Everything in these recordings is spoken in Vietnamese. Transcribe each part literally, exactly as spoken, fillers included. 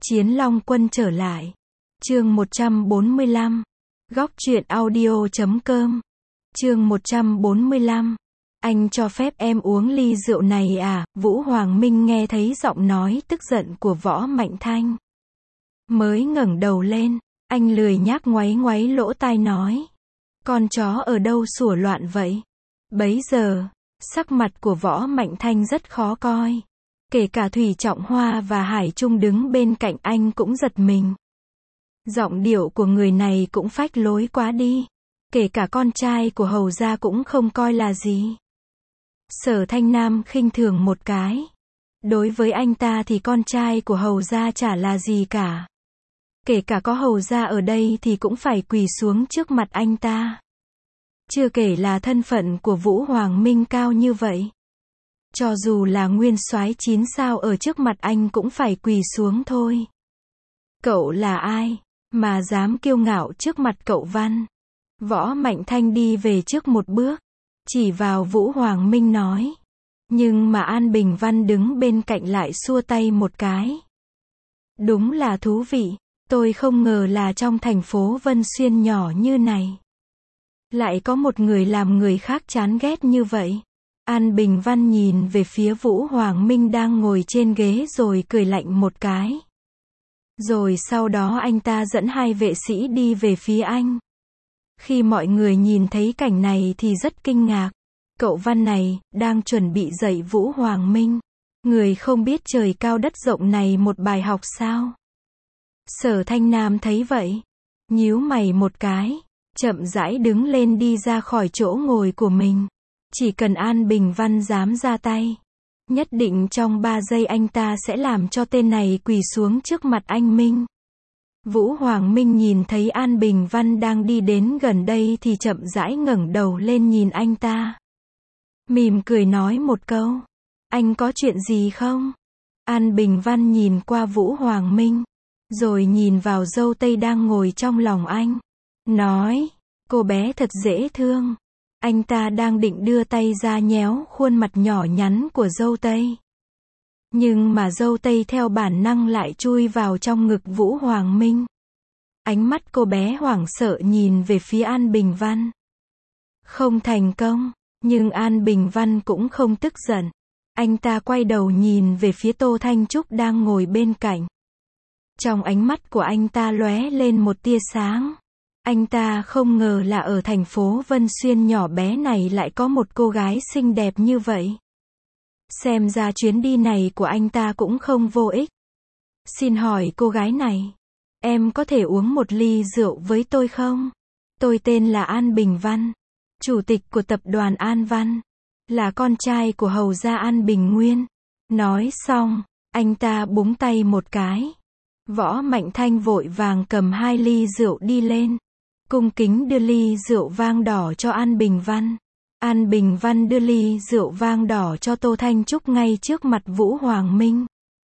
Chiến Long Quân trở lại. Chương một trăm bốn mươi lăm. Góc truyện audio chấm com. Chương một trăm bốn mươi lăm. Anh cho phép em uống ly rượu này à? Vũ Hoàng Minh nghe thấy giọng nói tức giận của Võ Mạnh Thanh. Mới ngẩng đầu lên, anh lười nhác ngoáy ngoáy lỗ tai nói. Con chó ở đâu sủa loạn vậy? Bấy giờ, sắc mặt của Võ Mạnh Thanh rất khó coi. Kể cả Thủy Trọng Hoa và Hải Trung đứng bên cạnh anh cũng giật mình. Giọng điệu của người này cũng phách lối quá đi. Kể cả con trai của hầu gia cũng không coi là gì. Sở Thanh Nam khinh thường một cái. Đối với anh ta thì con trai của hầu gia chả là gì cả. Kể cả có hầu gia ở đây thì cũng phải quỳ xuống trước mặt anh ta. Chưa kể là thân phận của Vũ Hoàng Minh cao như vậy. Cho dù là nguyên soái chín sao ở trước mặt anh cũng phải quỳ xuống thôi. Cậu là ai mà dám kiêu ngạo trước mặt cậu Văn? Võ Mạnh Thanh đi về trước một bước, chỉ vào Vũ Hoàng Minh nói. Nhưng mà An Bình Văn đứng bên cạnh lại xua tay một cái. Đúng là thú vị, tôi không ngờ là trong thành phố Vân Xuyên nhỏ như này. Lại có một người làm người khác chán ghét như vậy. An Bình Văn nhìn về phía Vũ Hoàng Minh đang ngồi trên ghế rồi cười lạnh một cái. Rồi sau đó anh ta dẫn hai vệ sĩ đi về phía anh. Khi mọi người nhìn thấy cảnh này thì rất kinh ngạc. Cậu Văn này, đang chuẩn bị dạy Vũ Hoàng Minh. Người không biết trời cao đất rộng này một bài học sao? Sở Thanh Nam thấy vậy. Nhíu mày một cái. Chậm rãi đứng lên đi ra khỏi chỗ ngồi của mình. Chỉ cần An Bình Văn dám ra tay. Nhất định trong ba giây anh ta sẽ làm cho tên này quỳ xuống trước mặt anh Minh. Vũ Hoàng Minh nhìn thấy An Bình Văn đang đi đến gần đây thì chậm rãi ngẩng đầu lên nhìn anh ta. Mỉm cười nói một câu. Anh có chuyện gì không? An Bình Văn nhìn qua Vũ Hoàng Minh. Rồi nhìn vào dâu tây đang ngồi trong lòng anh. Nói, cô bé thật dễ thương. Anh ta đang định đưa tay ra nhéo khuôn mặt nhỏ nhắn của dâu tây. Nhưng mà dâu tây theo bản năng lại chui vào trong ngực Vũ Hoàng Minh. Ánh mắt cô bé hoảng sợ nhìn về phía An Bình Văn. Không thành công, nhưng An Bình Văn cũng không tức giận. Anh ta quay đầu nhìn về phía Tô Thanh Trúc đang ngồi bên cạnh. Trong ánh mắt của anh ta lóe lên một tia sáng. Anh ta không ngờ là ở thành phố Vân Xuyên nhỏ bé này lại có một cô gái xinh đẹp như vậy. Xem ra chuyến đi này của anh ta cũng không vô ích. Xin hỏi cô gái này, em có thể uống một ly rượu với tôi không? Tôi tên là An Bình Văn, chủ tịch của tập đoàn An Văn, là con trai của hầu gia An Bình Nguyên. Nói xong, anh ta búng tay một cái. Võ Mạnh Thanh vội vàng cầm hai ly rượu đi lên. Cung kính đưa ly rượu vang đỏ cho An Bình Văn. An Bình Văn đưa ly rượu vang đỏ cho Tô Thanh Trúc ngay trước mặt Vũ Hoàng Minh.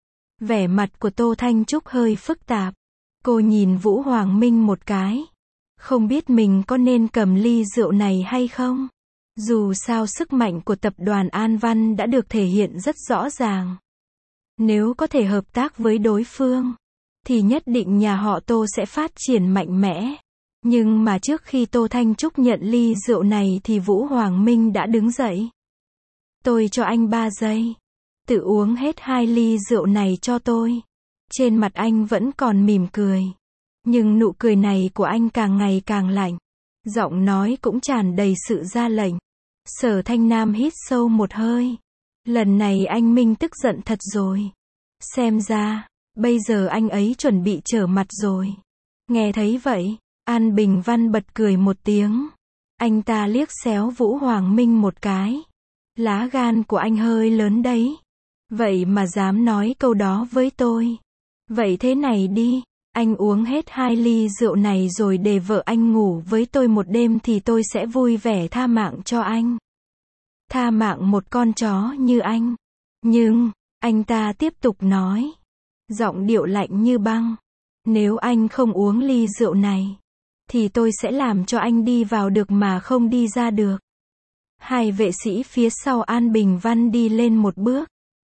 Vẻ mặt của Tô Thanh Trúc hơi phức tạp. Cô nhìn Vũ Hoàng Minh một cái. Không biết mình có nên cầm ly rượu này hay không? Dù sao sức mạnh của tập đoàn An Văn đã được thể hiện rất rõ ràng. Nếu có thể hợp tác với đối phương, thì nhất định nhà họ Tô sẽ phát triển mạnh mẽ. Nhưng mà trước khi Tô Thanh Trúc nhận ly rượu này thì Vũ Hoàng Minh đã đứng dậy. Tôi cho anh ba giây. Tự uống hết hai ly rượu này cho tôi. Trên mặt anh vẫn còn mỉm cười. Nhưng nụ cười này của anh càng ngày càng lạnh. Giọng nói cũng tràn đầy sự ra lệnh. Sở Thanh Nam hít sâu một hơi. Lần này anh Minh tức giận thật rồi. Xem ra, bây giờ anh ấy chuẩn bị trở mặt rồi. Nghe thấy vậy, An Bình Văn bật cười một tiếng. Anh ta liếc xéo Vũ Hoàng Minh một cái. Lá gan của anh hơi lớn đấy. Vậy mà dám nói câu đó với tôi. Vậy thế này đi, anh uống hết hai ly rượu này rồi để vợ anh ngủ với tôi một đêm thì tôi sẽ vui vẻ tha mạng cho anh. Tha mạng một con chó như anh. Nhưng, anh ta tiếp tục nói. Giọng điệu lạnh như băng. Nếu anh không uống ly rượu này, thì tôi sẽ làm cho anh đi vào được mà không đi ra được. Hai vệ sĩ phía sau An Bình Văn đi lên một bước.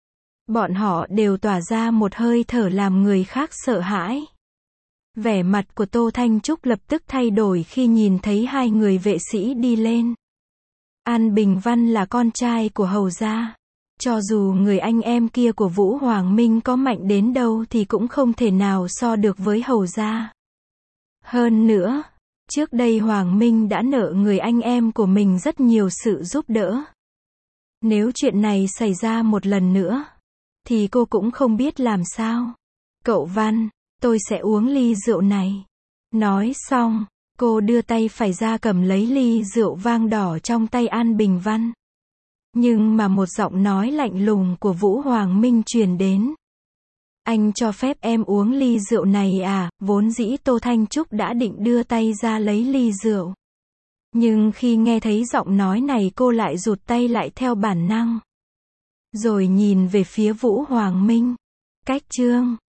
Bọn họ đều tỏa ra một hơi thở làm người khác sợ hãi. Vẻ mặt của Tô Thanh Trúc lập tức thay đổi khi nhìn thấy hai người vệ sĩ đi lên. An Bình Văn là con trai của hầu gia. Cho dù người anh em kia của Vũ Hoàng Minh có mạnh đến đâu thì cũng không thể nào so được với hầu gia. Hơn nữa, trước đây Hoàng Minh đã nợ người anh em của mình rất nhiều sự giúp đỡ. Nếu chuyện này xảy ra một lần nữa, thì cô cũng không biết làm sao. Cậu Văn, tôi sẽ uống ly rượu này. Nói xong, cô đưa tay phải ra cầm lấy ly rượu vang đỏ trong tay An Bình Văn. Nhưng mà một giọng nói lạnh lùng của Vũ Hoàng Minh truyền đến. Anh cho phép em uống ly rượu này à? Vốn dĩ Tô Thanh Trúc đã định đưa tay ra lấy ly rượu. Nhưng khi nghe thấy giọng nói này cô lại rụt tay lại theo bản năng. Rồi nhìn về phía Vũ Hoàng Minh. Cách chương